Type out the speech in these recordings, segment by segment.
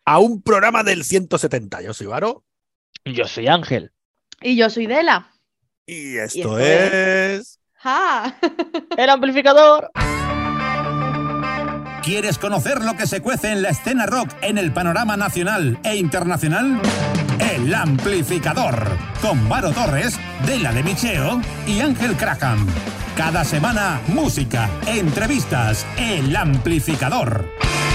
a un programa del 170. Yo soy Varo. Yo soy Ángel. Y yo soy Dela. Y esto es... ¡Ja! ¡El amplificador! ¿Quieres conocer lo que se cuece en la escena rock en el panorama nacional e internacional? El Amplificador, con Varo Torres, Dela de Micheo y Ángel Craham. Cada semana, música, entrevistas, El Amplificador.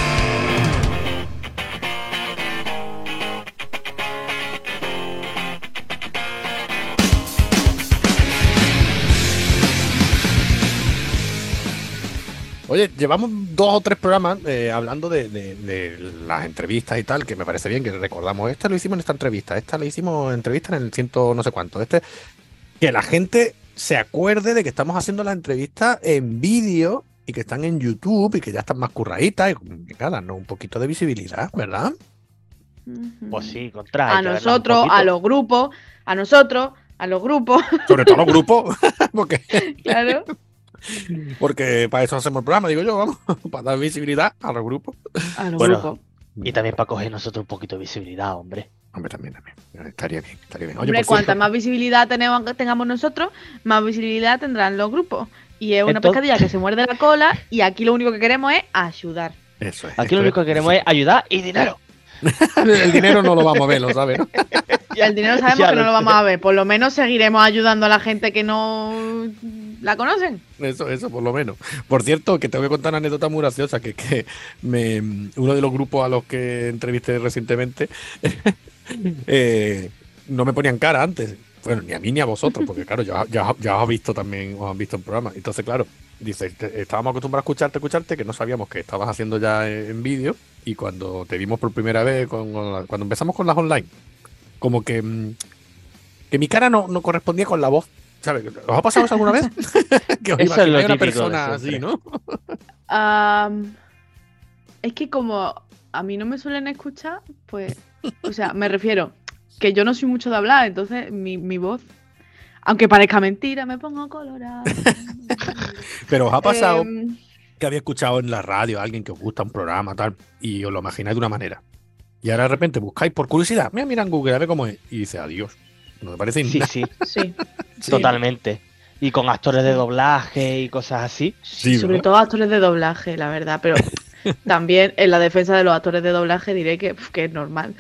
Oye, llevamos 2 o 3 programas hablando de las entrevistas y tal, que me parece bien que recordamos. Esta lo hicimos en esta entrevista, esta la hicimos entrevista en el 100 no sé cuánto. Que la gente se acuerde de que estamos haciendo las entrevistas en vídeo y que están en YouTube y que ya están más curraditas y cada, ¿no? Un poquito de visibilidad, ¿verdad? Pues sí, contra. A nosotros, a los grupos, a nosotros, a los grupos. Sobre todo a los grupos, Claro. porque para eso hacemos el programa, digo yo, vamos, para dar visibilidad a los grupos. A los Bueno, grupos. Y también para coger nosotros un poquito de visibilidad, hombre. Hombre, también. Estaría bien. Oye, Hombre, por cuanta cierto, más visibilidad tengamos nosotros, más visibilidad tendrán los grupos. Y es una Entonces- pescadilla que se muerde la cola y aquí lo único que queremos es ayudar. eso es. Aquí lo único que queremos es ayudar y dinero. El dinero no lo vamos a ver, lo sabes, ¿no? Y el dinero sabemos Ya que no lo lo vamos sé. a ver. Por lo menos seguiremos ayudando a la gente que no la conocen. Eso, por lo menos. Por cierto, que tengo que contar una anécdota muy graciosa, que uno de los grupos a los que entrevisté recientemente no me ponían cara antes. Bueno, ni a mí ni a vosotros, porque claro, ya os han visto también, os han visto en programa. Entonces, claro, dice, estábamos acostumbrados a escucharte, que no sabíamos que estabas haciendo ya en vídeo, y cuando te vimos por primera vez, cuando empezamos con las online, como que mi cara no correspondía con la voz. ¿Sabes? ¿Os ha pasado eso alguna vez? Que os Eso es lo imagináis una típico de persona así, siempre. ¿no? Es que como a mí no me suelen escuchar, pues, o sea, me refiero que yo no soy mucho de hablar, entonces mi voz, aunque parezca mentira, me pongo colorada. Pero os ha pasado Em, que había escuchado en la radio a alguien que os gusta un programa, tal, y os lo imagináis de una manera. Y ahora de repente buscáis por curiosidad, mira en Google, a ver cómo es. Y dice, adiós. No me parece Sí, nada. sí, sí, totalmente. Y con actores de doblaje y cosas así. Sí, sobre ¿verdad? todo actores de doblaje, la verdad, pero también en la defensa de los actores de doblaje diré que es normal.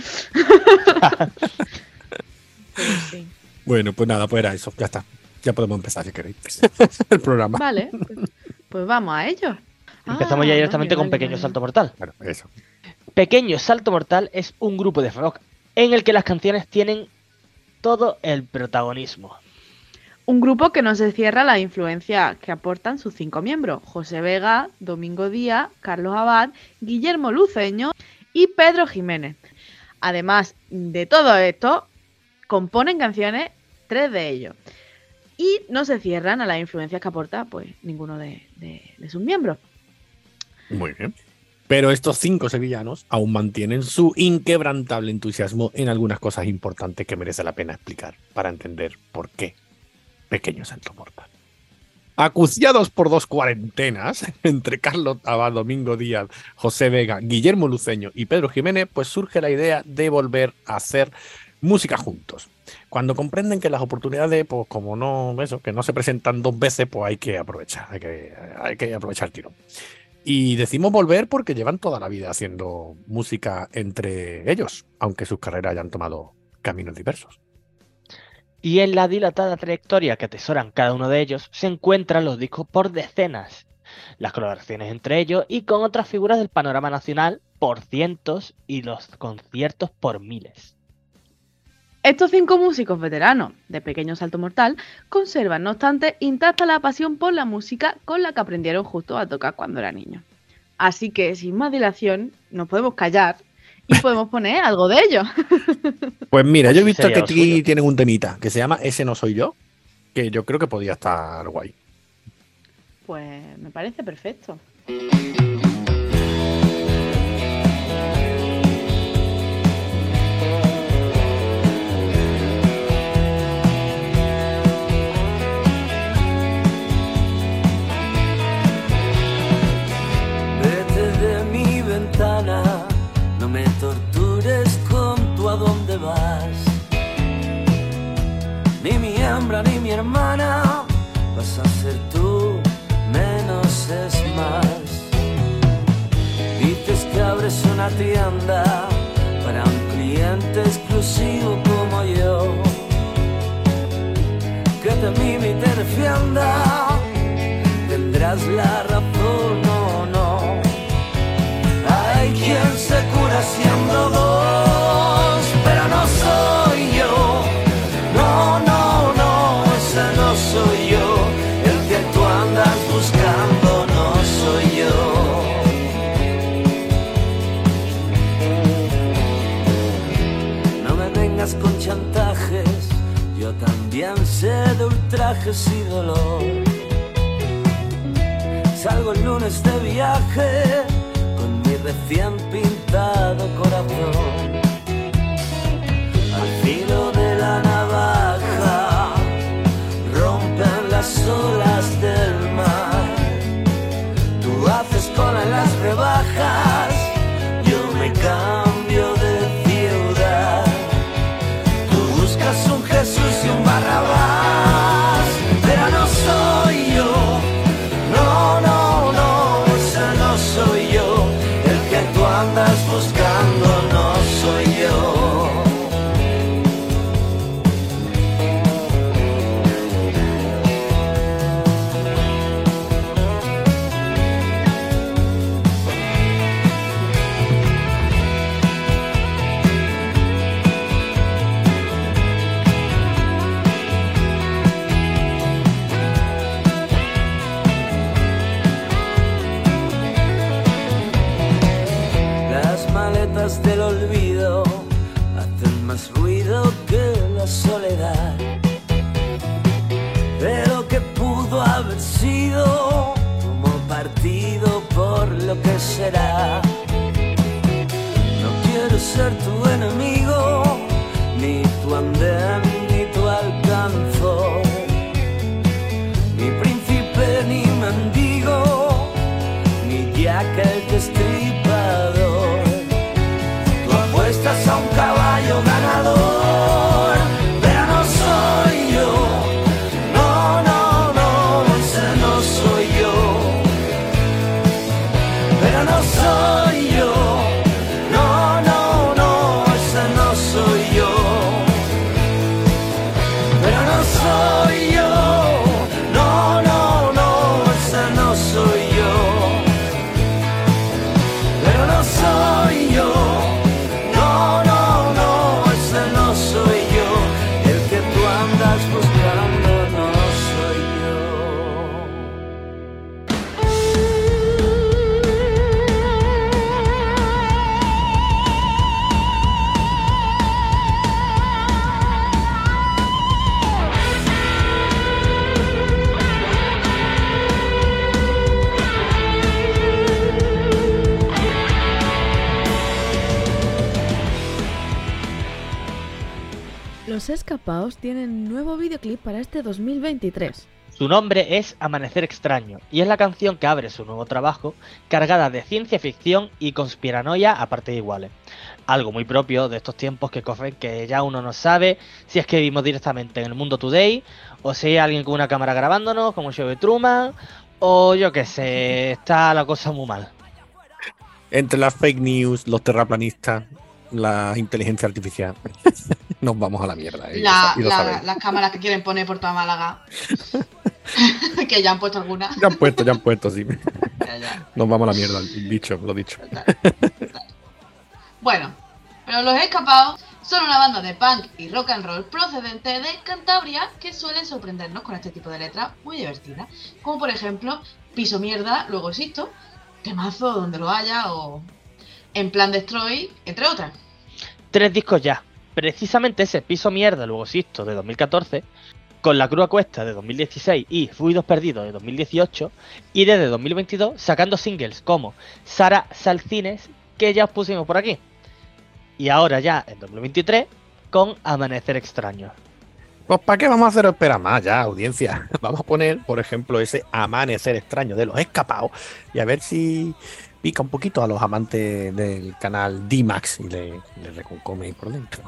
Pero sí. Bueno, pues nada, pues era eso. Ya está. Ya podemos empezar si queréis. El programa. Vale, pues vamos a ello. Empezamos ya directamente con Pequeño Vale. Salto Mortal. Bueno, eso. Pequeño Salto Mortal es un grupo de rock en el que las canciones tienen todo el protagonismo. Un grupo que no se cierra a las influencias que aportan sus 5 miembros: José Vega, Domingo Díaz, Carlos Abad, Guillermo Luceño y Pedro Jiménez. Además de todo esto, componen canciones 3 de ellos. Y no se cierran a las influencias que aporta pues ninguno de sus miembros. Muy bien. Pero estos 5 sevillanos aún mantienen su inquebrantable entusiasmo en algunas cosas importantes que merece la pena explicar para entender por qué Pequeño Salto Mortal. Acuciados por 2 cuarentenas entre Carlos Abad, Domingo Díaz, José Vega, Guillermo Luceño y Pedro Jiménez, pues surge la idea de volver a hacer música juntos. Cuando comprenden que las oportunidades, pues como no, eso, que no se presentan 2 veces, pues hay que aprovechar, hay que aprovechar el tirón. Y decimos volver porque llevan toda la vida haciendo música entre ellos, aunque sus carreras hayan tomado caminos diversos. Y en la dilatada trayectoria que atesoran cada uno de ellos se encuentran los discos por decenas, las colaboraciones entre ellos y con otras figuras del panorama nacional por cientos y los conciertos por miles. Estos 5 músicos veteranos de Pequeño Salto Mortal conservan, no obstante, intacta la pasión por la música con la que aprendieron justo a tocar cuando eran niños. Así que, sin más dilación, nos podemos callar y podemos poner algo de ello. Pues mira, Pues yo he sí, visto sería que lo aquí suyo. tienen un temita que se llama Ese no soy yo, que yo creo que podía estar guay. Pues me parece perfecto. Vete de mi ventana, no me toques tortures con tu a dónde vas. Ni mi hembra ni mi hermana, vas a ser tú, menos es más. Dices que abres una tienda para un cliente exclusivo como yo, que te mime y te defienda, tendrás la razón o no. Hay quien se cura siendo dos, pero no soy yo. No, no, no, ese no soy yo. El que tú andas buscando no soy yo. No me vengas con chantajes, yo también sé de ultrajes y dolor. Salgo el lunes de viaje con mi recién pintado corazón. Al filo de la navaja rompen las olas del mar. Tú haces cola en las rebajas, yo me cambio de ciudad. Tú buscas un Jesús y un Barrabás, pero no soy yo. No, no, no, ese no soy yo. El que tú andas buscando no soy yo. Del olvido hacen más ruido que la soledad, pero que pudo haber sido como partido por lo que será. No quiero ser tu enemigo, ni tu andén, ni tu alcanzor, ni príncipe, ni mendigo, ni Jack el destripador. Estás a un caballo ganador, pero no soy yo. No, no, no, ese no soy yo. Pero no soy yo. No, no, no, ese no soy yo. Pero no soy yo. No, no, no, ese no soy yo. Pero no soy yo. Los Escapaos tienen nuevo videoclip para este 2023. Su nombre es Amanecer Extraño y es la canción que abre su nuevo trabajo, cargada de ciencia ficción y conspiranoia a partes iguales. Algo muy propio de estos tiempos que corren, que ya uno no sabe si es que vivimos directamente en el mundo today, o si hay alguien con una cámara grabándonos, como el show de Truman, o yo qué sé, está la cosa muy mal. Entre las fake news, los terraplanistas, la inteligencia artificial, nos vamos a la mierda. Las cámaras que quieren poner por toda Málaga. Que ya han puesto algunas. Ya han puesto, sí. Ya. Nos vamos a la mierda, lo dicho. Bueno, pero Los Escapaos son una banda de punk y rock and roll procedente de Cantabria que suelen sorprendernos con este tipo de letras muy divertidas, como por ejemplo Piso Mierda, Luego Existo, Temazo Donde Lo Haya o En Plan Destroy, entre otras. 3 discos ya, precisamente ese Piso Mierda, Luego Existo de 2014, con La Cruz a Cuesta de 2016 y Fluidos Perdidos de 2018, y desde 2022 sacando singles como Sara Salcines, que ya os pusimos por aquí. Y ahora ya en 2023 con Amanecer Extraño. Pues ¿para qué vamos a hacer esperar más ya, audiencia? Vamos a poner, por ejemplo, ese Amanecer Extraño de Los Escapaos y a ver si pica un poquito a los amantes del canal D-Max y le reconcome ahí por dentro.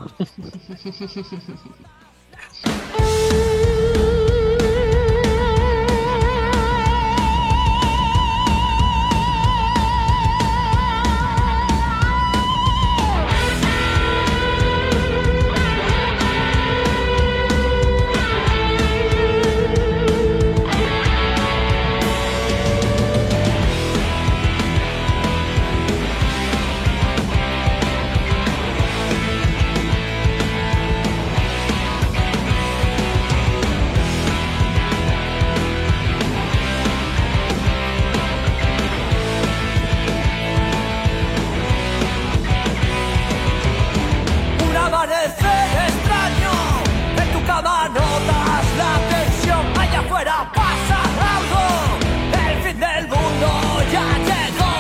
Un amanecer extraño, en tu cama notas la tensión, allá afuera pasa algo, el fin del mundo ya llegó.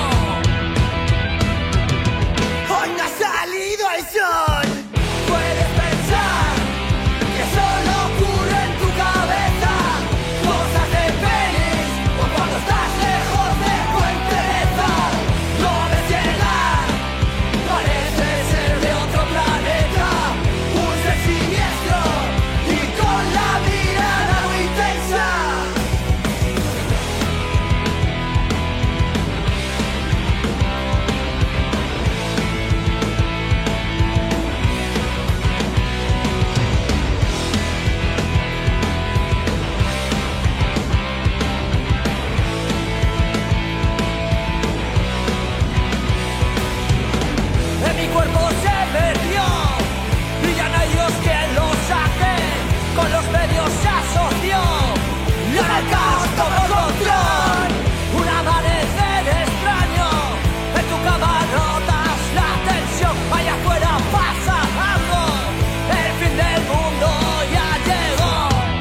Hoy no ha salido el sol, puedes pensar que solo ocurre en tu cabeza, cosas de pelis, o cuando estás lejos de tu entereza, lo ves llegar. Parece ser de otro planeta, un ser siniestro y con la mirada muy intensa. En mi cuerpo se perdió, brillan a Dios que lo saquen, con los medios se asoció, y ahora el caos tomó control. Un amanecer extraño, en tu cama notas la tensión, allá afuera pasa algo, el fin del mundo ya llegó.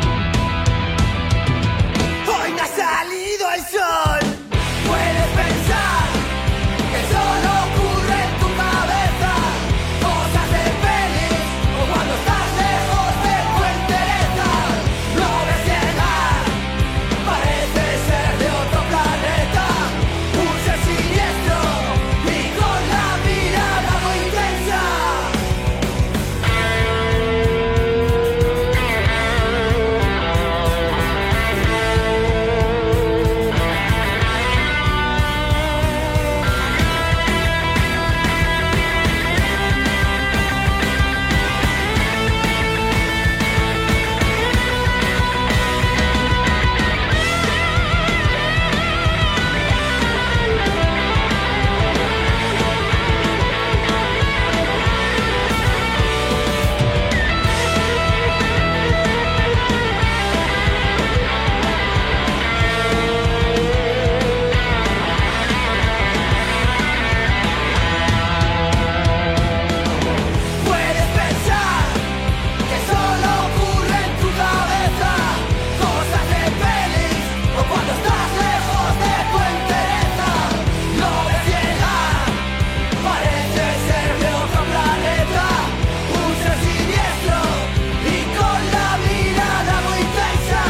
Hoy no ha salido el sol, puedes pensar que solo ocurre en tu cabeza, cosas de pelis, o cuando estás lejos de tu entereza, lo ves llegar, parece ser de otro planeta, un ser siniestro y con la mirada muy intensa. Puedes pensar que solo ocurre en tu cabeza, cosas de pelis, o cuando estás lejos de tu entereza, lo ves llegar, parece ser de otro planeta, un ser siniestro y con la mirada muy intensa.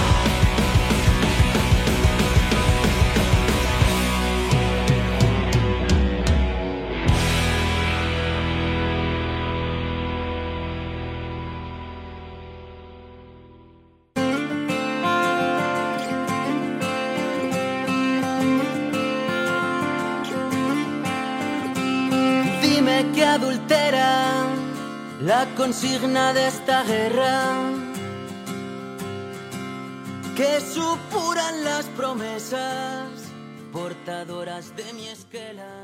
Dime que adultera la consigna de esta guerra, que supuran las promesas portadoras de mi esquela.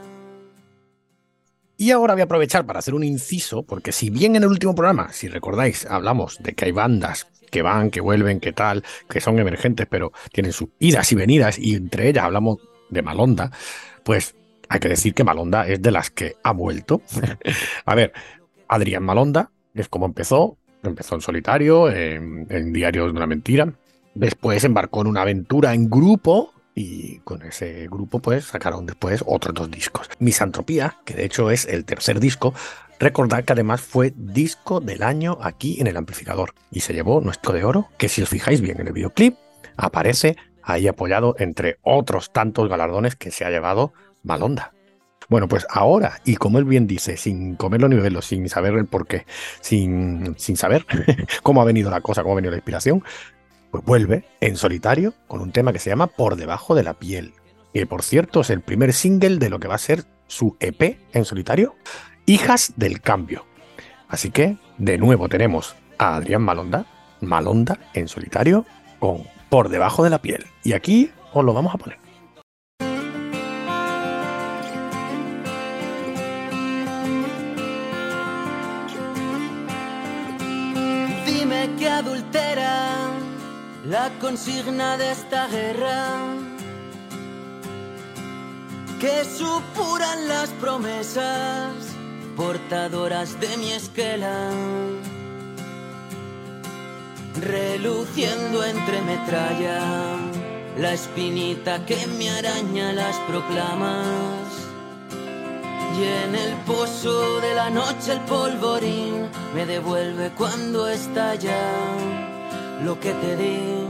Y ahora voy a aprovechar para hacer un inciso, porque si bien en el último programa, si recordáis, hablamos de que hay bandas que van, que vuelven, que tal, que son emergentes, pero tienen sus idas y venidas, y entre ellas hablamos de Malonda, pues hay que decir que Malonda es de las que ha vuelto. A ver, Adrián Malonda es como empezó en solitario, en Diarios de una Mentira, después embarcó en una aventura en grupo, y con ese grupo pues sacaron después otros 2 discos. Misantropía, que de hecho es el tercer disco, recordad que además fue disco del año aquí en el Amplificador y se llevó nuestro de oro, que si os fijáis bien en el videoclip aparece ahí apoyado entre otros tantos galardones que se ha llevado Malonda. Bueno, pues ahora, y como él bien dice, sin comerlo ni beberlo, sin saber el porqué, sin saber cómo ha venido la cosa, cómo ha venido la inspiración, pues vuelve en solitario con un tema que se llama Por debajo de la piel, que por cierto es el primer single de lo que va a ser su EP en solitario, Hijas del Cambio. Así que, de nuevo tenemos a Adrián Malonda en solitario, con Por debajo de la piel. Y aquí os lo vamos a poner. Dime que adultera la consigna de esta guerra, que supuran las promesas portadoras de mi esquela, reluciendo entre metralla la espinita que me araña las proclamas, y en el pozo de la noche el polvorín me devuelve cuando estalla lo que te di.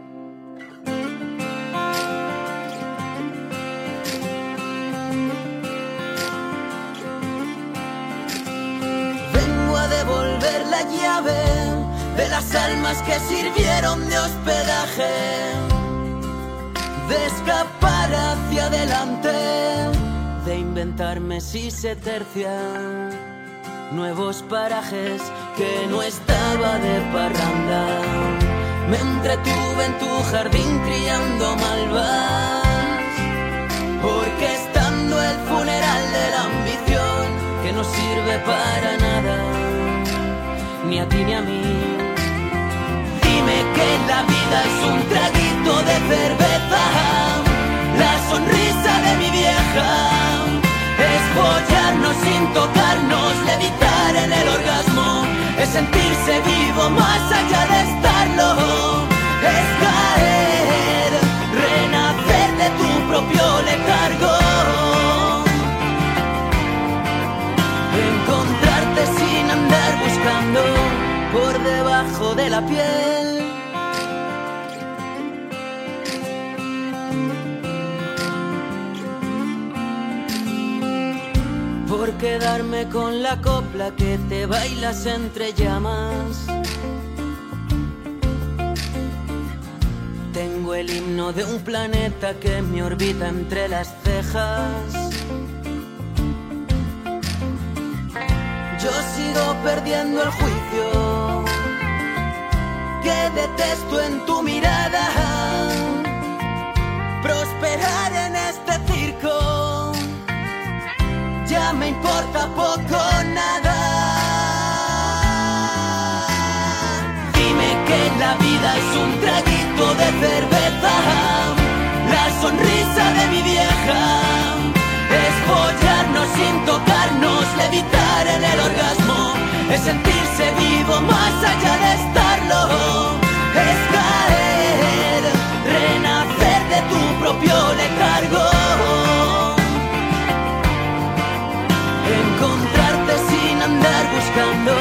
Vengo a devolver la llave de las almas que sirvieron de hospedaje, de escapar hacia adelante, de inventarme si se tercian nuevos parajes que no estaba de parranda. Me entretuve en tu jardín criando malvas, orquestando el funeral de la ambición que no sirve para nada, ni a ti ni a mí. Dime que la vida es un traguito de cerveza, la sonrisa de mi vieja, es follarnos sin tocarnos, levitar en el orgasmo, es sentirse vivo más allá de estarlo, es caer, renacer de tu propio letargo, encontrarte sin andar buscando por debajo de la piel. Por quedarme con la copla que te bailas entre llamas. Tengo el himno de un planeta que me orbita entre las cejas. Yo sigo perdiendo el juicio que detesto en tu mirada. Prosperar en este circo ya me importa poco nada. Dime que la vida es un traguito de cerveza, la sonrisa de mi vieja, es follarnos sin tocarnos, levitar en el orgasmo, es sentirse vivo más allá de estarlo, es caer, renacer de tu propio letargo, encontrarte sin andar buscando.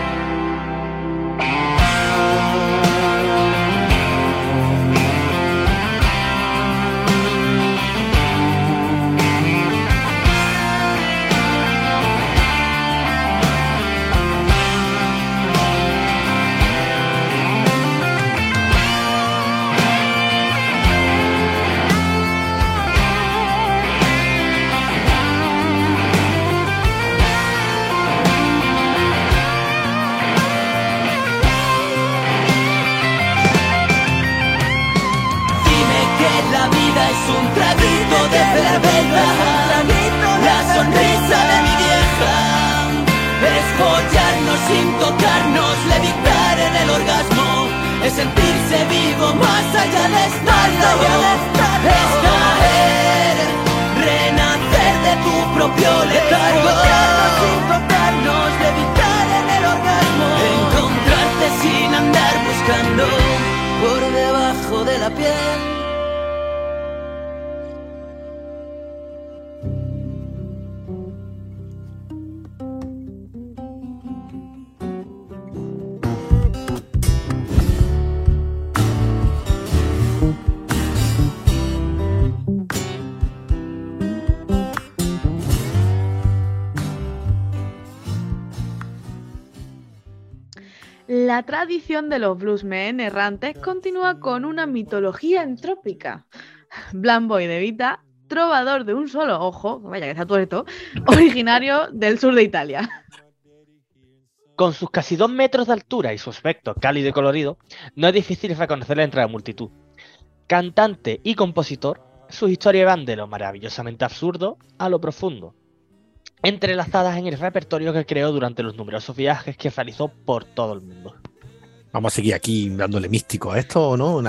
Es un traguito de cerveza, la sonrisa de mi vieja, es follarnos sin tocarnos, levitar en el orgasmo, es sentirse vivo más allá de estarlo, es caer, renacer de tu propio letargo, sin tocarnos, levitar en el orgasmo, encontrarte sin andar buscando por debajo de la piel. La tradición de los bluesmen errantes continúa con una mitología entrópica. Blanc Boy de Vita, trovador de un solo ojo, vaya que está tuerto, originario del sur de Italia. Con sus casi 2 metros de altura y su aspecto cálido y colorido, no es difícil reconocerle entre la multitud. Cantante y compositor, sus historias van de lo maravillosamente absurdo a lo profundo, entrelazadas en el repertorio que creó durante los numerosos viajes que realizó por todo el mundo. Vamos a seguir aquí dándole místico a esto, ¿o no?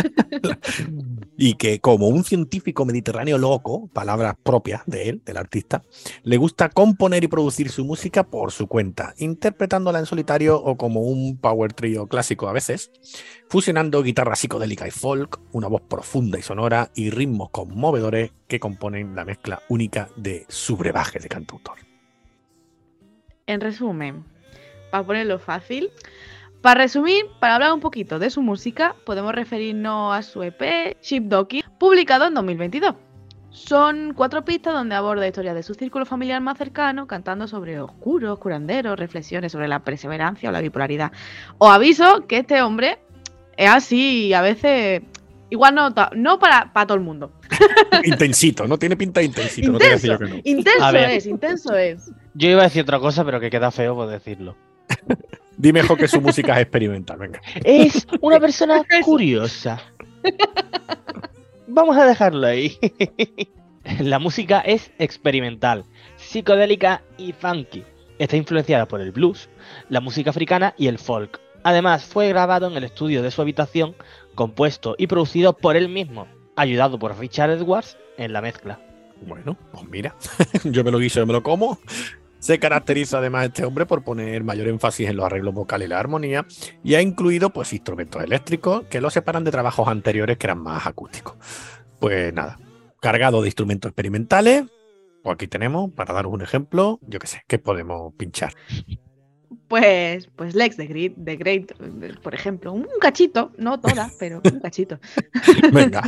Y que como un científico mediterráneo loco, palabras propias de él, del artista, le gusta componer y producir su música por su cuenta, interpretándola en solitario o como un power trio clásico a veces, fusionando guitarra psicodélica y folk, una voz profunda y sonora y ritmos conmovedores que componen la mezcla única de su brebaje de cantautor. En resumen, para ponerlo fácil, para resumir, para hablar un poquito de su música, podemos referirnos a su EP Sheepdoggy, publicado en 2022. Son 4 pistas donde aborda historias de su círculo familiar más cercano, cantando sobre oscuros, curanderos, reflexiones sobre la perseverancia o la bipolaridad. Os aviso que este hombre es así, a veces, igual no para todo el mundo. Intensito, ¿no? Tiene pinta de intensito. No te voy a decir yo que no. Intenso es. Yo iba a decir otra cosa, pero que queda feo por decirlo. Di mejor que su música es experimental, venga. Es una persona curiosa. Vamos a dejarlo ahí. La música es experimental, psicodélica y funky. Está influenciada por el blues, la música africana y el folk. Además, fue grabado en el estudio de su habitación, compuesto y producido por él mismo, ayudado por Richard Edwards en la mezcla. Bueno, pues mira, yo me lo guiso, yo me lo como. Se caracteriza además este hombre por poner mayor énfasis en los arreglos vocales y la armonía, y ha incluido pues instrumentos eléctricos que lo separan de trabajos anteriores que eran más acústicos. Pues nada, cargado de instrumentos experimentales, pues aquí tenemos, para daros un ejemplo, yo qué sé, ¿qué podemos pinchar? Pues Lex the Great, por ejemplo, un cachito, no toda, pero un cachito. Venga.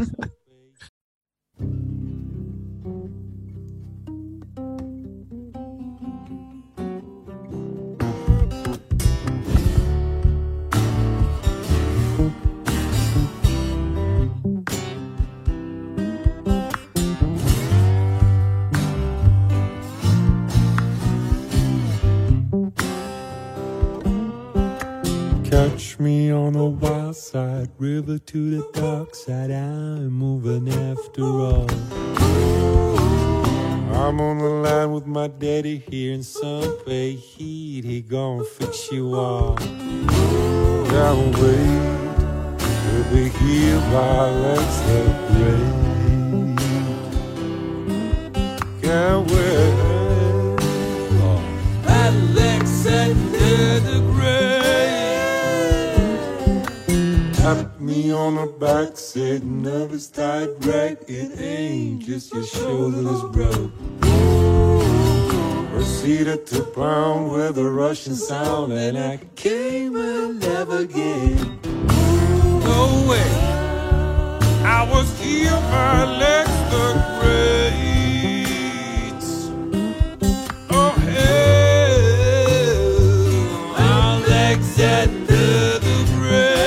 Catch me on the wild side, river to the dark side, I'm moving after all. I'm on the line with my daddy here in some pay heat, he gon' fix you all. Can't wait to be here while let's celebrate. Can't wait, Alexander the Great. Tap me on the back, sitting of his tight rack. It ain't just your shoulders broke. Proceeded to pound with a Russian sound, and I came and never again. No way, I was here by Lex the Great. Oh hell, Alexander the Great.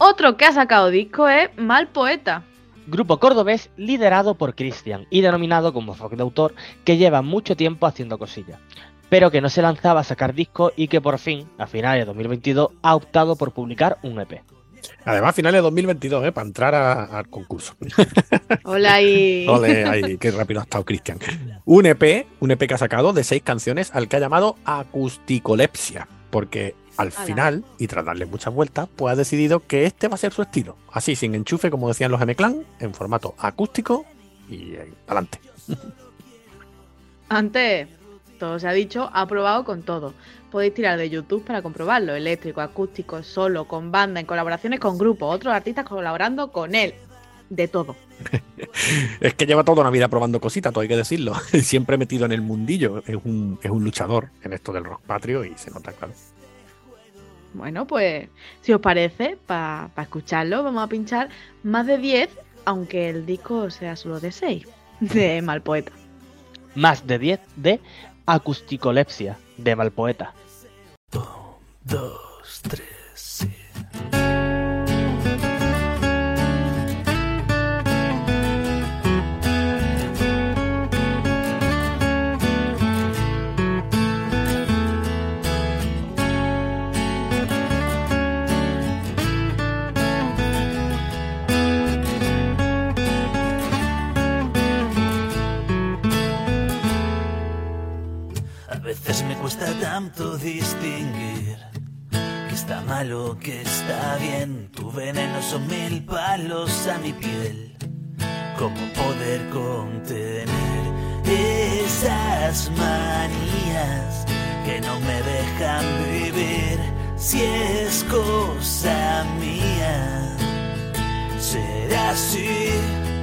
Otro que ha sacado disco es Mal Poeta. Grupo cordobés liderado por Cristian y denominado como rock de autor, que lleva mucho tiempo haciendo cosillas, pero que no se lanzaba a sacar discos y que por fin, a finales de 2022, ha optado por publicar un EP. Además, finales de 2022, para entrar al concurso. Hola y... Ole, ay, qué rápido ha estado Cristian. Un EP que ha sacado de 6 canciones al que ha llamado Acusticolepsia, porque al final, y tras darle muchas vueltas, pues ha decidido que este va a ser su estilo. Así, sin enchufe, como decían los M-Clan, en formato acústico y adelante. Antes, todo se ha dicho, ha probado con todo. Podéis tirar de YouTube para comprobarlo. Eléctrico, acústico, solo, con banda, en colaboraciones con grupos, otros artistas colaborando con él. De todo. Es que lleva toda una vida probando cositas, todo hay que decirlo. Siempre metido en el mundillo. Es un luchador en esto del rock patrio y se nota, claro. Bueno, pues, si os parece, para escucharlo, vamos a pinchar más de 10, aunque el disco sea solo de 6, de Mal Poeta. Más de 10 de Acusticolepsia, de Mal Poeta. 2, 3, sí. A veces me cuesta tanto distinguir que está mal o que está bien. Tu veneno son 1000 palos a mi piel. ¿Cómo poder contener esas manías que no me dejan vivir? Si es cosa mía, será así.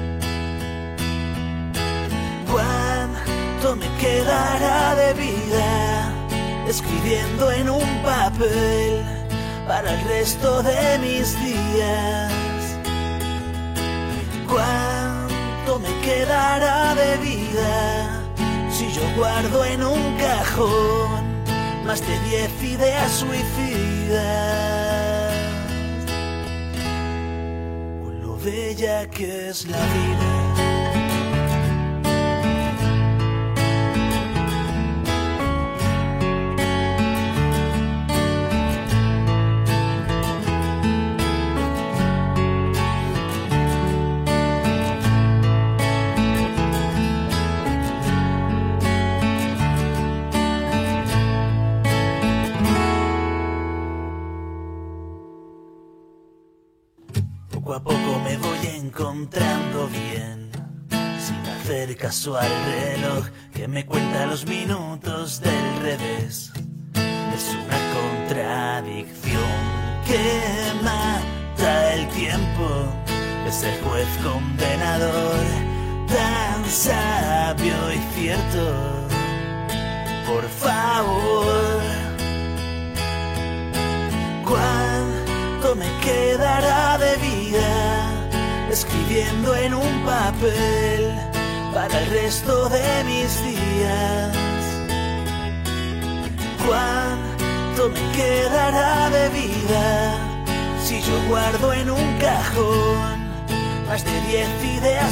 ¿Cuánto me quedará de vida escribiendo en un papel para el resto de mis días? ¿Cuánto me quedará de vida si yo guardo en un cajón más de 10 ideas suicidas? Con lo bella que es la vida. Poco a poco me voy encontrando bien, sin hacer caso al reloj que me cuenta los minutos del revés. Es una contradicción que mata el tiempo, es el juez condenador, tan sabio y cierto. Por favor, ¿cuánto me quedará de vida escribiendo en un papel para el resto de mis días? ¿Cuánto me quedará de vida si yo guardo en un cajón más de 10 ideas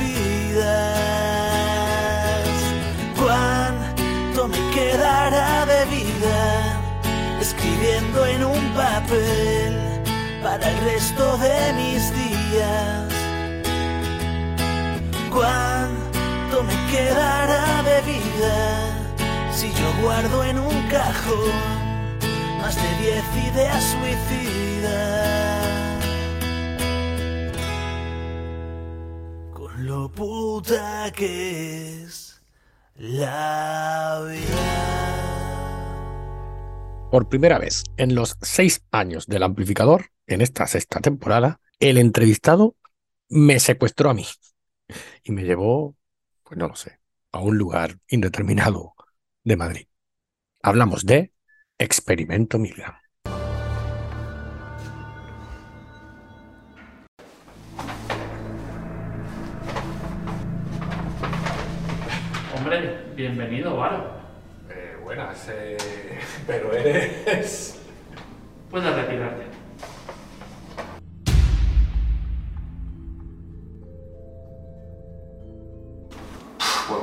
suicidas? ¿Cuánto me quedará de vida escribiendo en un papel para el resto de mis días? ¿Cuánto me quedará de vida si yo guardo en un cajón más de 10 ideas suicidas? Con lo puta que es la vida. Por primera vez en los 6 años del amplificador, en esta 6ª temporada, el entrevistado me secuestró a mí y me llevó, pues no lo sé, a un lugar indeterminado de Madrid. Hablamos de Experimento Milgram. Hombre, bienvenido, Varo. Buenas, pero eres... Puedes retirarte.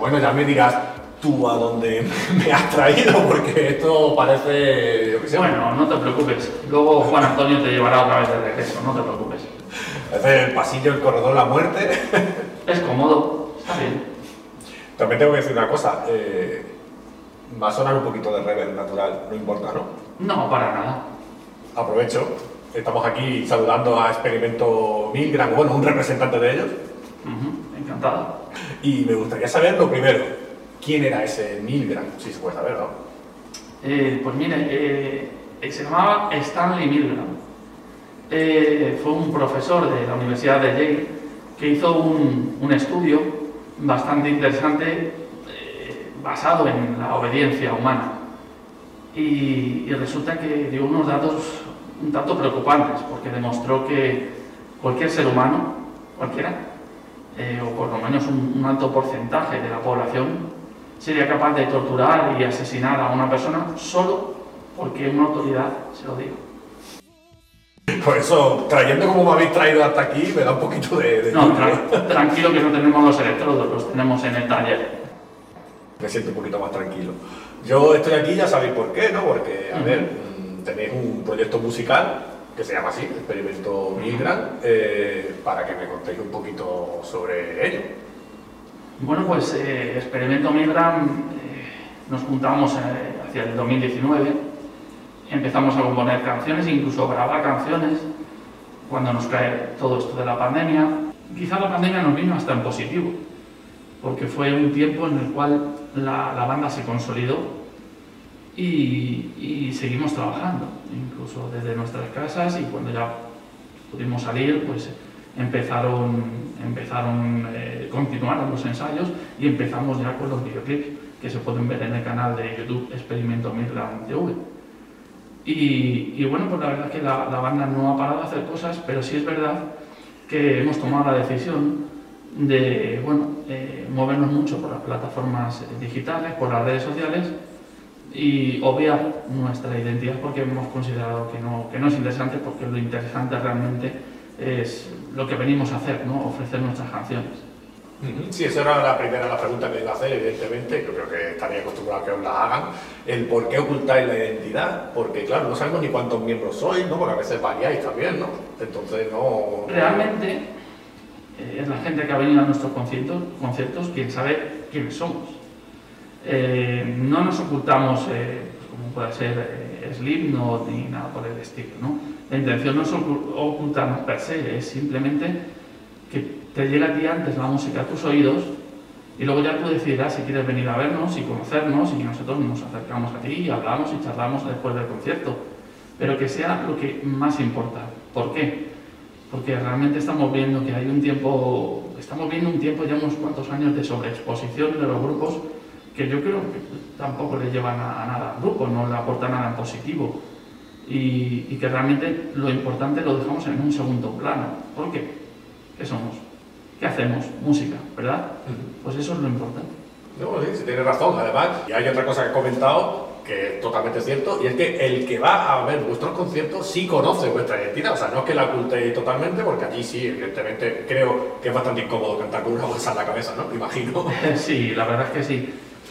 Bueno, ya me dirás tú a dónde me has traído, porque esto parece, yo qué sé. Bueno, no te preocupes. Luego Juan Antonio te llevará otra vez de regreso, no te preocupes. Parece el pasillo, el corredor, la muerte. Es cómodo, está bien. También tengo que decir una cosa. Va a sonar un poquito de reverb natural, no importa, ¿no? No, para nada. Aprovecho. Estamos aquí saludando a Experimento Milgram, bueno, un representante de ellos. Encantado. Y me gustaría saber lo primero. ¿Quién era ese Milgram? Si se puede saber, ¿no? Pues mire, se llamaba Stanley Milgram. Fue un profesor de la Universidad de Yale que hizo un estudio bastante interesante basado en la obediencia humana. Y resulta que dio unos datos un tanto preocupantes, porque demostró que cualquier ser humano, cualquiera, o por lo menos un alto porcentaje de la población, sería capaz de torturar y asesinar a una persona solo porque una autoridad se lo diga. Por eso, trayendo como me habéis traído hasta aquí, me da un poquito de... No, tranquilo que no tenemos los electrodos, los tenemos en el taller. Me siento un poquito más tranquilo. Yo estoy aquí, ya sabéis por qué, ¿no? Porque, a ver, tenéis un proyecto musical que se llama así, Experimento Milgram, para que me contéis un poquito sobre ello. Bueno, pues Experimento Milgram, nos juntamos hacia el 2019, empezamos a componer canciones, incluso grabar canciones, cuando nos cae todo esto de la pandemia. Quizá la pandemia nos vino hasta en positivo, porque fue un tiempo en el cual la banda se consolidó y seguimos trabajando, incluso desde nuestras casas, y cuando ya pudimos salir, pues continuaron los ensayos y empezamos ya con los videoclips que se pueden ver en el canal de YouTube Experimento Milgram TV. Y bueno, pues la verdad es que la banda no ha parado de hacer cosas, pero sí es verdad que hemos tomado la decisión de movernos mucho por las plataformas digitales, por las redes sociales, y obviar nuestra identidad porque hemos considerado que no es interesante, porque lo interesante realmente es lo que venimos a hacer, ¿no? Ofrecer nuestras canciones. Sí, esa era la primera la pregunta que iba a hacer, evidentemente. Yo creo que estaría acostumbrado a que os la hagan. El por qué ocultáis la identidad, porque claro, no sabemos ni cuántos miembros sois, ¿no? Porque a veces variáis también, ¿no? Entonces no... Realmente es la gente que ha venido a nuestros conciertos quien sabe quiénes somos. No nos ocultamos, como puede ser Slipknot ni nada por el estilo, ¿no? La intención no es ocultarnos per se, es simplemente que te llegue a ti antes la música a tus oídos y luego ya tú decidirás si quieres venir a vernos y conocernos, y nosotros nos acercamos a ti y hablamos y charlamos después del concierto, pero que sea lo que más importa. ¿Por qué? Porque realmente estamos viendo que hay un tiempo ya unos cuantos años de sobreexposición de los grupos que yo creo que tampoco le llevan a nada al grupo, no le aporta nada en positivo, y que realmente lo importante lo dejamos en un segundo plano. ¿Por qué? ¿Qué somos? ¿Qué hacemos? Música, ¿verdad? Pues eso es lo importante. No, sí, tienes razón. Además, y hay otra cosa que he comentado que es totalmente cierto, y es que el que va a ver vuestros conciertos sí conoce vuestra identidad. O sea, no es que la ocultéis totalmente, porque allí sí, evidentemente, creo que es bastante incómodo cantar con una bolsa en la cabeza, ¿no? Me imagino. Sí, la verdad es que sí.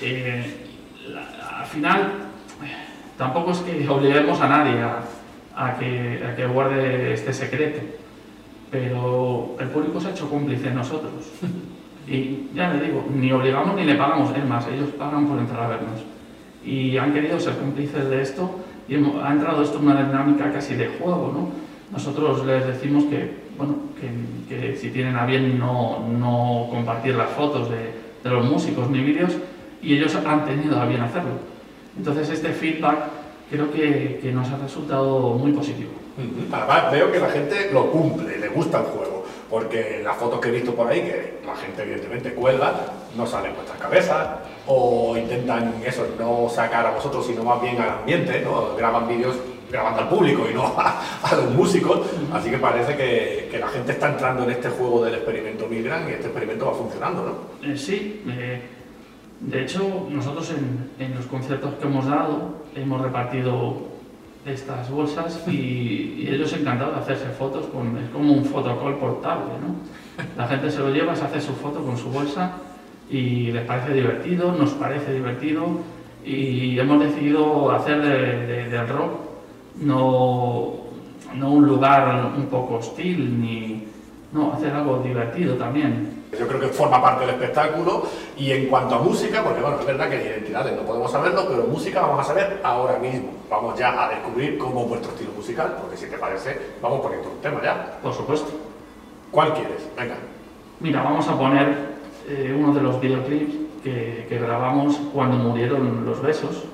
Al final, tampoco es que obliguemos a nadie a que guarde este secreto, pero el público se ha hecho cómplice de nosotros. Y ya le digo, ni obligamos ni le pagamos, es más, ellos pagan por entrar a vernos. Y han querido ser cómplices de esto, y ha entrado esto en una dinámica casi de juego, ¿no? Nosotros les decimos que si tienen a bien no compartir las fotos de los músicos ni vídeos, y ellos han tenido a bien hacerlo. Entonces este feedback creo que nos ha resultado muy positivo. Además veo que la gente lo cumple, le gusta el juego, porque las fotos que he visto por ahí, que la gente evidentemente cuelga, no salen en vuestras cabezas, o intentan eso, no sacar a vosotros, sino más bien al ambiente, ¿no? Graban vídeos grabando al público y no a los músicos, así que parece que la gente está entrando en este juego del Experimento Milgram y este experimento va funcionando, ¿no? Sí, de hecho nosotros en los conciertos que hemos dado hemos repartido estas bolsas y ellos encantados de hacerse fotos, es como un fotocall portable, ¿no? La gente se lo lleva, se hace su foto con su bolsa y les parece divertido, nos parece divertido y hemos decidido hacer del rock no un lugar un poco hostil, hacer algo divertido también. Yo creo que forma parte del espectáculo. Y en cuanto a música, porque bueno, es verdad que identidades no podemos saberlo, pero música vamos a saber ahora mismo. Vamos ya a descubrir cómo es vuestro estilo musical, porque si te parece, vamos poniendo un tema ya. Por supuesto. ¿Cuál quieres? Venga. Mira, vamos a poner uno de los videoclips que grabamos cuando murieron Los Besos.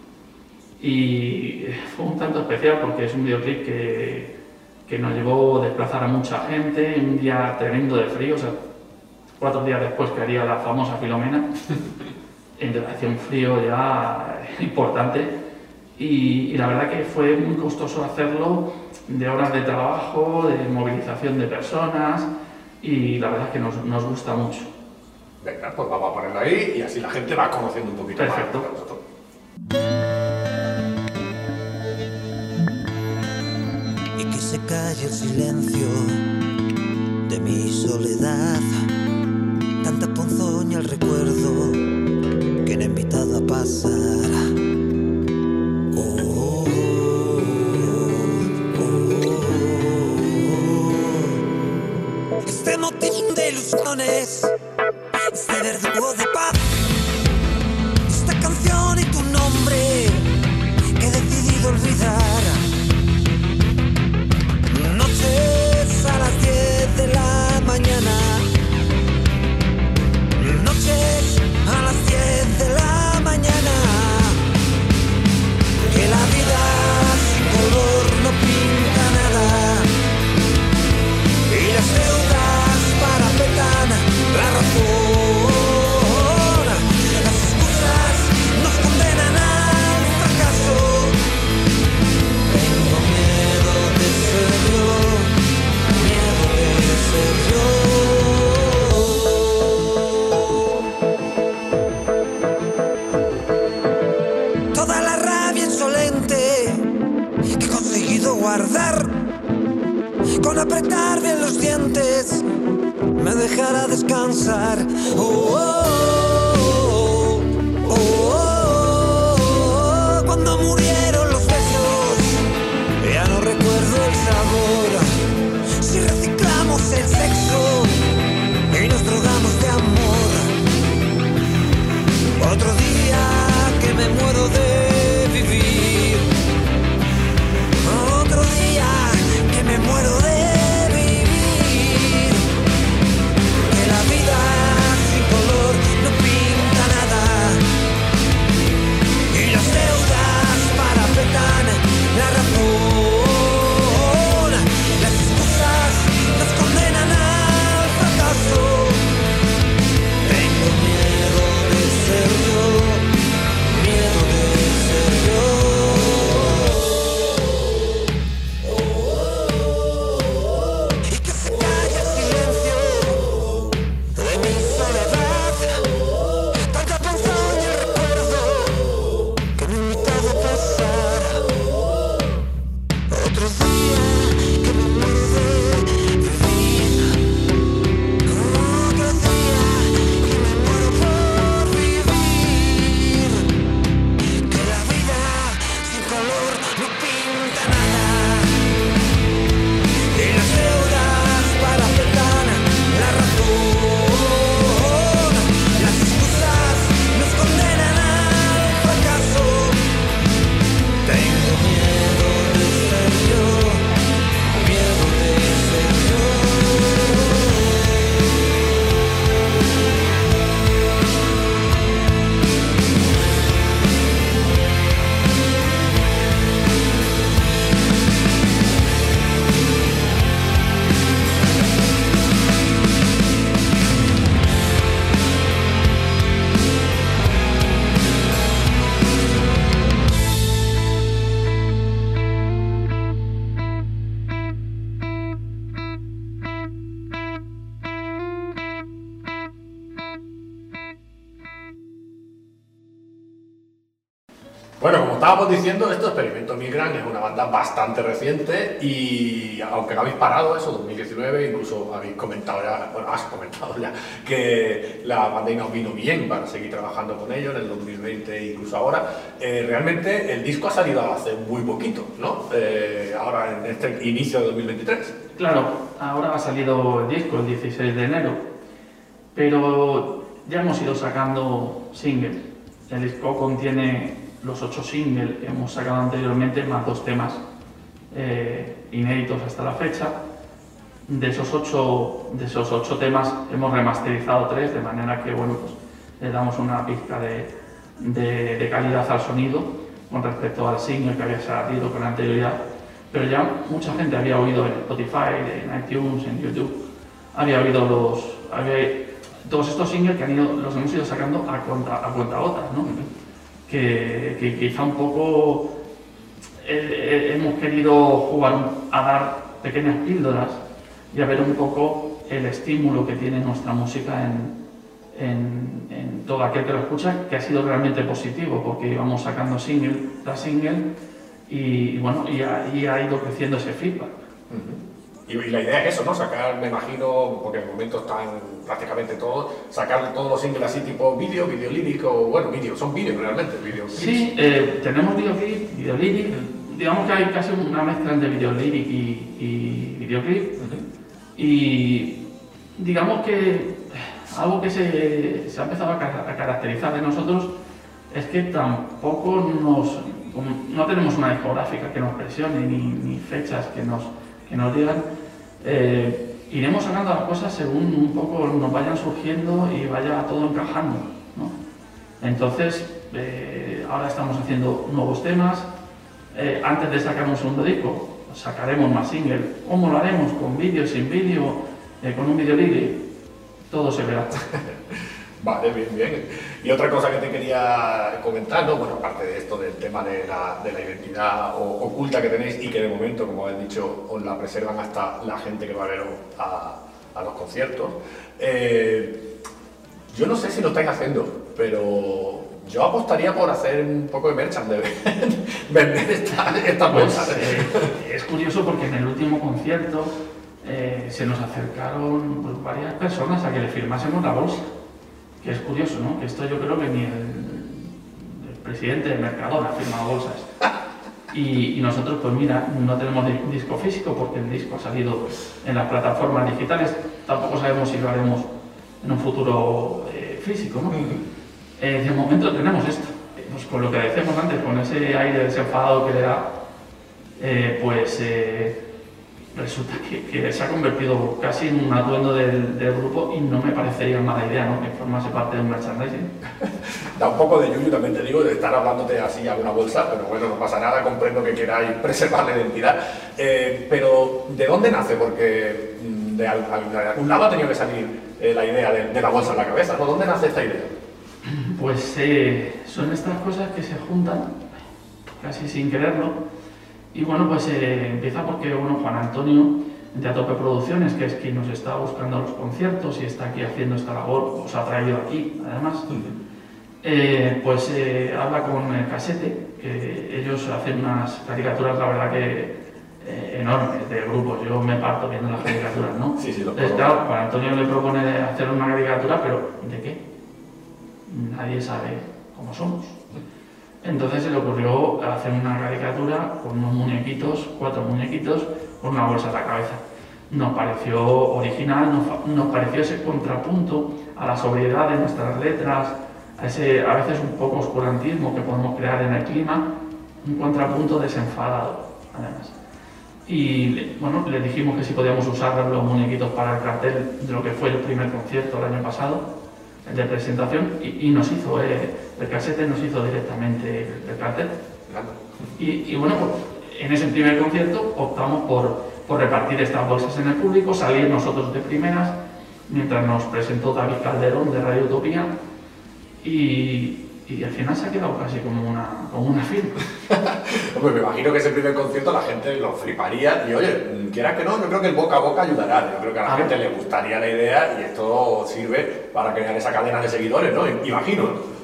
Y fue un tanto especial porque es un videoclip que nos llevó a desplazar a mucha gente, un día tremendo de frío, o sea, 4 días después que haría la famosa Filomena, hacía un frío ya importante y la verdad que fue muy costoso hacerlo, de horas de trabajo, de movilización de personas y la verdad es que nos gusta mucho. Venga, pues vamos a ponerlo ahí y así la gente va conociendo un poquito Perfecto. más. Perfecto. Y que se calle el silencio de mi soledad. Tanta ponzoña el recuerdo que me ha invitado a pasar. Oh, oh. Este motín de ilusiones, este verdugo de paz, esta canción y tu nombre que he decidido olvidar. Noches a las 10 de la mañana, noches a las 10 de la mañana, que la vida sin color no pinta nada, y las deudas parapetan la razón, las excusas nos condenan al fracaso. Tengo miedo de ser yo, miedo de ser yo. Toda la rabia insolente que he conseguido guardar, con apretar bien los dientes, me dejará descansar. Oh, oh, oh, oh, oh. Cuando murieron los besos, ya no recuerdo el sabor. Si reciclamos el sexo y nos drogamos de amor, otro día que me muero de vivir, otro día que me muero de vivir, que la vida sin color no Bueno, como estábamos diciendo, esto Experimento Migrant es una banda bastante reciente y aunque lo habéis parado, eso, 2019, incluso habéis comentado ya, bueno, has comentado ya que la pandemia os vino bien para seguir trabajando con ellos en el 2020 e incluso ahora. Realmente el disco ha salido hace muy poquito, ¿no? Ahora en este inicio de 2023. Claro, ahora ha salido el disco el 16 de enero, pero ya hemos ido sacando singles. El disco contiene los 8 singles que hemos sacado anteriormente, más 2 temas inéditos hasta la fecha. De esos 8 temas hemos remasterizado 3, de manera que bueno, pues, le damos una pizca de calidad al sonido con respecto al single que había salido con anterioridad. Pero ya mucha gente había oído en Spotify, en iTunes, en YouTube, había oído todos estos singles que los hemos ido sacando a cuentagotas, ¿no? Que quizá un poco hemos querido jugar a dar pequeñas píldoras y a ver un poco el estímulo que tiene nuestra música en todo aquel que lo escucha, que ha sido realmente positivo, porque íbamos sacando single tras single y bueno, y ha ido creciendo ese feedback. Y la idea es eso, ¿no? Sacar, me imagino, porque en el momento están prácticamente todos, sacar todos los singles así tipo vídeo lírico, bueno, son vídeos realmente, videoclips. Sí, tenemos videoclip, digamos que hay casi una mezcla entre videolíric y videoclip. Y digamos que algo que se ha empezado a caracterizar de nosotros es que tampoco no tenemos una discográfica que nos presione ni fechas que nos digan. Iremos sacando las cosas según un poco nos vayan surgiendo y vaya todo encajando, ¿no? Entonces, ahora estamos haciendo nuevos temas. Antes de sacar un segundo disco, sacaremos más singles. ¿Cómo lo haremos? ¿Con vídeo, sin vídeo? ¿Con un vídeo libre? Todo se verá. Vale, bien. Y otra cosa que te quería comentar, ¿no? Bueno, aparte de esto del tema de la identidad oculta que tenéis y que de momento, como habéis dicho, os la preservan hasta la gente que va a veros a los conciertos. Yo no sé si lo estáis haciendo, pero yo apostaría por hacer un poco de merchandising, vender estas bolsas. Es curioso porque en el último concierto se nos acercaron pues, varias personas a que le firmásemos la bolsa. Que es curioso, ¿no? Que esto yo creo que ni el presidente de Mercadona ha firmado bolsas. Y nosotros, pues mira, no tenemos disco físico porque el disco ha salido en las plataformas digitales. Tampoco sabemos si lo haremos en un futuro físico, ¿no? De momento tenemos esto. Pues con lo que decíamos antes, con ese aire desenfadado que le da, resulta que se ha convertido casi en un atuendo del grupo y no me parecería mala idea, ¿no? Que formase parte de un merchandising. Da un poco de yuyu, también te digo, de estar hablándote así a una bolsa, pero bueno, no pasa nada, comprendo que queráis preservar la identidad. Pero, ¿de dónde nace? Porque de algún lado ha tenido que salir la idea de la bolsa en la cabeza, ¿no? ¿Dónde nace esta idea? Pues son estas cosas que se juntan casi sin quererlo. Y bueno, pues empieza porque Juan Antonio de Atope Producciones, que es quien nos está buscando los conciertos y está aquí haciendo esta labor, os ha traído aquí además, habla con el Casete, que ellos hacen unas caricaturas, la verdad que enormes de grupos. Yo me parto viendo las caricaturas, ¿no? Sí, Entonces, claro, Juan Antonio le propone hacer una caricatura, pero ¿de qué? Nadie sabe cómo somos. Entonces se le ocurrió hacer una caricatura con unos muñequitos, 4 muñequitos, con una bolsa en la cabeza. Nos pareció original, nos pareció ese contrapunto a la sobriedad de nuestras letras, a veces un poco oscurantismo que podemos crear en el clima, un contrapunto desenfadado, además. Y bueno, le dijimos que si podíamos usar los muñequitos para el cartel de lo que fue el primer concierto el año pasado, el de presentación, y nos hizo, el Casete nos hizo directamente el cartel. Y bueno, pues, en ese primer concierto optamos por repartir estas bolsas en el público, salir nosotros de primeras, mientras nos presentó David Calderón de Radio Utopía, y al final se ha quedado casi como una firma. Hombre, me imagino que ese primer concierto la gente lo fliparía y oye, quieras que no, yo creo que el boca a boca ayudará. Yo creo que a la gente le gustaría la idea y esto sirve para crear esa cadena de seguidores, ¿no? Imagino.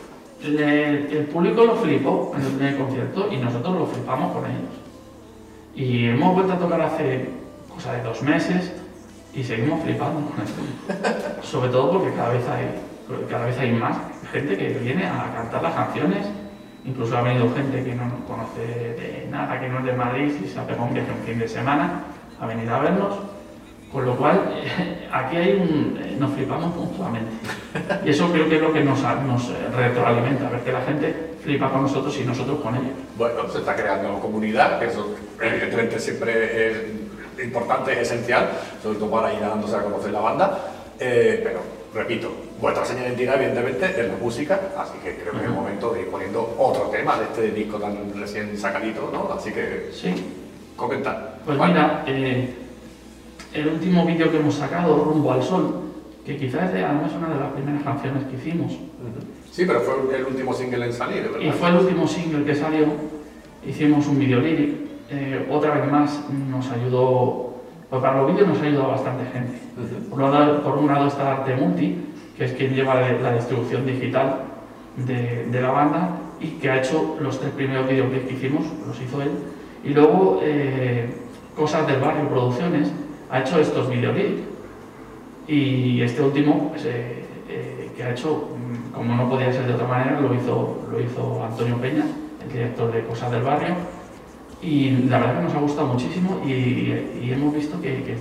el público lo flipó en el primer concierto y nosotros lo flipamos con ellos. Y hemos vuelto a tocar hace cosa de 2 meses y seguimos flipando con el público. Sobre todo porque cada vez hay más gente que viene a cantar las canciones. Incluso ha venido gente que no nos conoce de nada, que no es de Madrid y se ha pegado un viaje un fin de semana a venir a vernos. Con lo cual, aquí nos flipamos mutuamente. Y eso creo que es lo que nos retroalimenta, ver que la gente flipa con nosotros y nosotros con ellos. Bueno, se está creando comunidad, que eso evidentemente siempre es importante, es esencial, sobre todo para ir dándose a conocer la banda. Pero, repito, vuestra seña de identidad evidentemente es la música, así que creo que es el momento de ir poniendo otro tema de este disco tan recién sacadito, ¿no? Así que, sí. Comentar. Pues mira, el último vídeo que hemos sacado, Rumbo al Sol, que quizás además es una de las primeras canciones que hicimos. Sí, pero fue el último single en salir, ¿verdad? Y fue el último single que salió, hicimos un video lyric, otra vez más nos ayudó, pues para los vídeos nos ha ayudado bastante gente. Por un lado está Arte Multi, que es quien lleva la distribución digital de la banda y que ha hecho los 3 primeros videoclips que hicimos, los hizo él. Y luego Cosas del Barrio Producciones ha hecho estos videoclips. Y este último, pues, que ha hecho, como no podía ser de otra manera, lo hizo Antonio Peña, el director de Cosas del Barrio. Y la verdad que nos ha gustado muchísimo y hemos visto que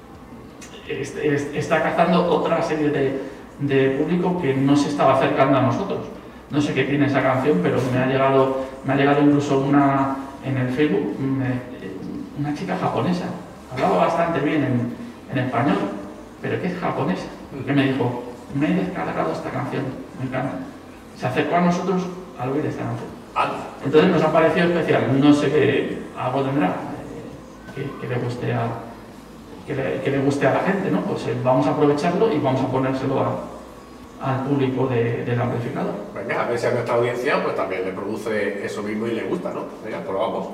está cazando otra serie de público que no se estaba acercando a nosotros. No sé qué tiene esa canción, pero me ha llegado incluso en el Facebook una chica japonesa. Hablaba bastante bien en español, pero que es japonesa. Que me dijo, me he descargado esta canción, me encanta. Se acercó a nosotros al oír esta canción. Entonces nos ha parecido especial. No sé qué algo tendrá que le guste a la gente, ¿no? Pues vamos a aprovecharlo y vamos a ponérselo al público del amplificador. Venga, a ver si a nuestra audiencia pues también le produce eso mismo y le gusta, ¿no? Venga, pues vamos.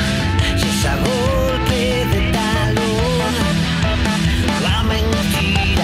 golpe de talón, la mentira.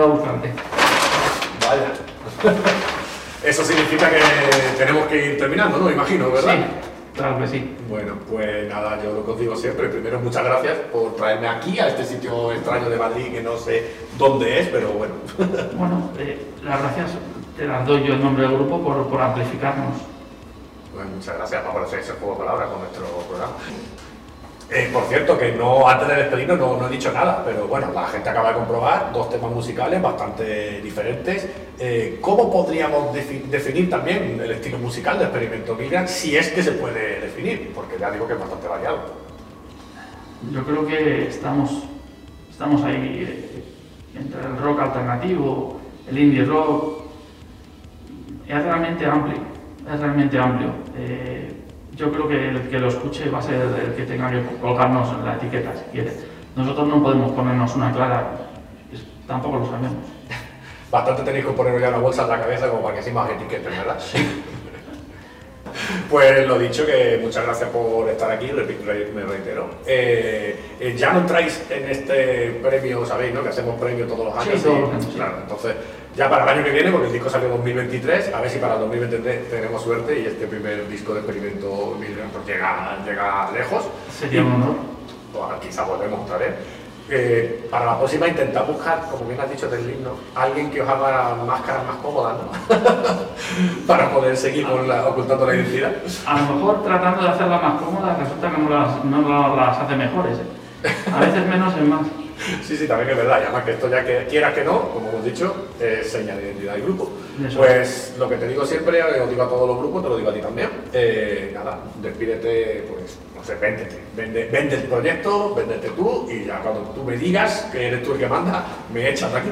va a buscarte. Vaya. Eso significa que tenemos que ir terminando, ¿no? Imagino, ¿verdad? Sí, claro que sí. Bueno, pues nada, yo lo que os digo siempre, primero muchas gracias por traerme aquí a este sitio extraño de Madrid que no sé dónde es, pero bueno. Bueno, las gracias te las doy yo en nombre del grupo por amplificarnos. Bueno, muchas gracias por hacer ese juego de palabras con nuestro programa. Por cierto, que no, antes de despedirnos no he dicho nada, pero bueno, la gente acaba de comprobar 2 temas musicales bastante diferentes. ¿Cómo podríamos definir también el estilo musical de Experimento Milgram, si es que se puede definir? Porque ya digo que es bastante variado. Yo creo que estamos ahí entre el rock alternativo, el indie rock. Es realmente amplio. Yo creo que el que lo escuche va a ser el que tenga que colocarnos en la etiqueta, si quiere. Nosotros no podemos ponernos una clara, tampoco lo sabemos. Bastante tenéis que poneros ya una bolsa en la cabeza como para que así más etiquetes, ¿verdad? Sí. Pues lo dicho, que muchas gracias por estar aquí, me reitero. Ya no entráis en este premio, sabéis, ¿no? Que hacemos premio todos los años. Sí, todos los años. Claro, entonces ya para el año que viene, porque el disco salió en 2023, a ver si para el 2023 tenemos suerte y este primer disco de Experimento Milgram pues llega lejos. Sería un honor. Bueno, quizá volvemos otra vez. Para la próxima intentad buscar, como bien has dicho del himno, alguien que os haga máscaras más cómodas, ¿no? Para poder seguir ocultando la identidad. A lo mejor tratando de hacerlas más cómodas resulta que no las hace mejores, ¿eh? A veces menos es más. Sí, también es verdad, y además que esto ya que quieras que no, como hemos dicho, es señal de identidad del grupo. Eso. Pues lo que te digo siempre, os digo a todos los grupos, te lo digo a ti también, nada, despídete, pues, no sé, vende el proyecto, véndete tú, y ya cuando tú me digas que eres tú el que manda, me echas de aquí.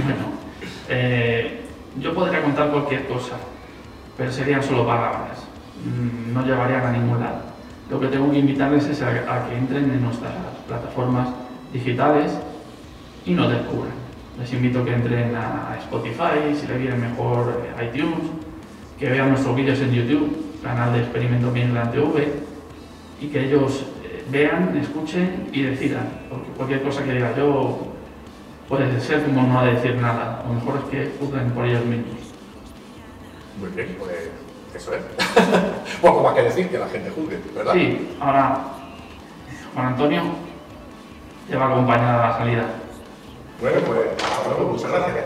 Bueno, yo podría contar cualquier cosa, pero serían solo palabras, no llevarían a ningún lado. Lo que tengo que invitarles es a que entren en nuestras plataformas digitales y nos descubran. Les invito a que entren a Spotify, si le viene mejor iTunes, que vean nuestros vídeos en YouTube, canal de Experimento Milgram TV, y que ellos vean, escuchen y decidan, porque cualquier cosa que diga yo puede ser como no ha de decir nada, lo mejor es que juzguen por ellos mismos. Muy bien, pues eso es. Poco más que decir, que la gente juzgue, ¿verdad? Sí, ahora Juan Antonio te va a acompañar a la salida. Bueno, pues hasta luego, muchas gracias.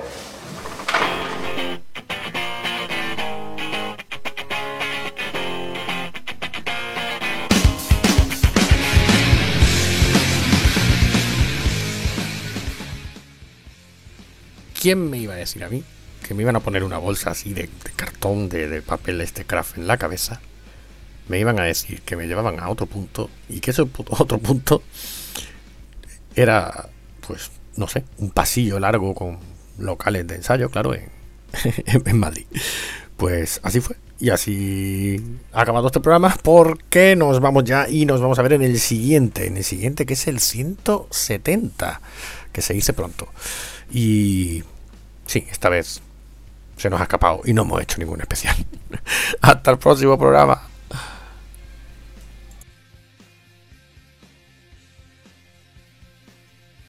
¿Quién me iba a decir a mí que me iban a poner una bolsa así de cartón, de papel craft en la cabeza? Me iban a decir que me llevaban a otro punto y que ese otro punto era, pues, no sé, un pasillo largo con locales de ensayo, claro, en Madrid. Pues así fue. Y así ha acabado este programa, porque nos vamos ya y nos vamos a ver en el siguiente que es el 170, que se dice pronto. Y sí, esta vez se nos ha escapado y no hemos hecho ningún especial. Hasta el próximo programa.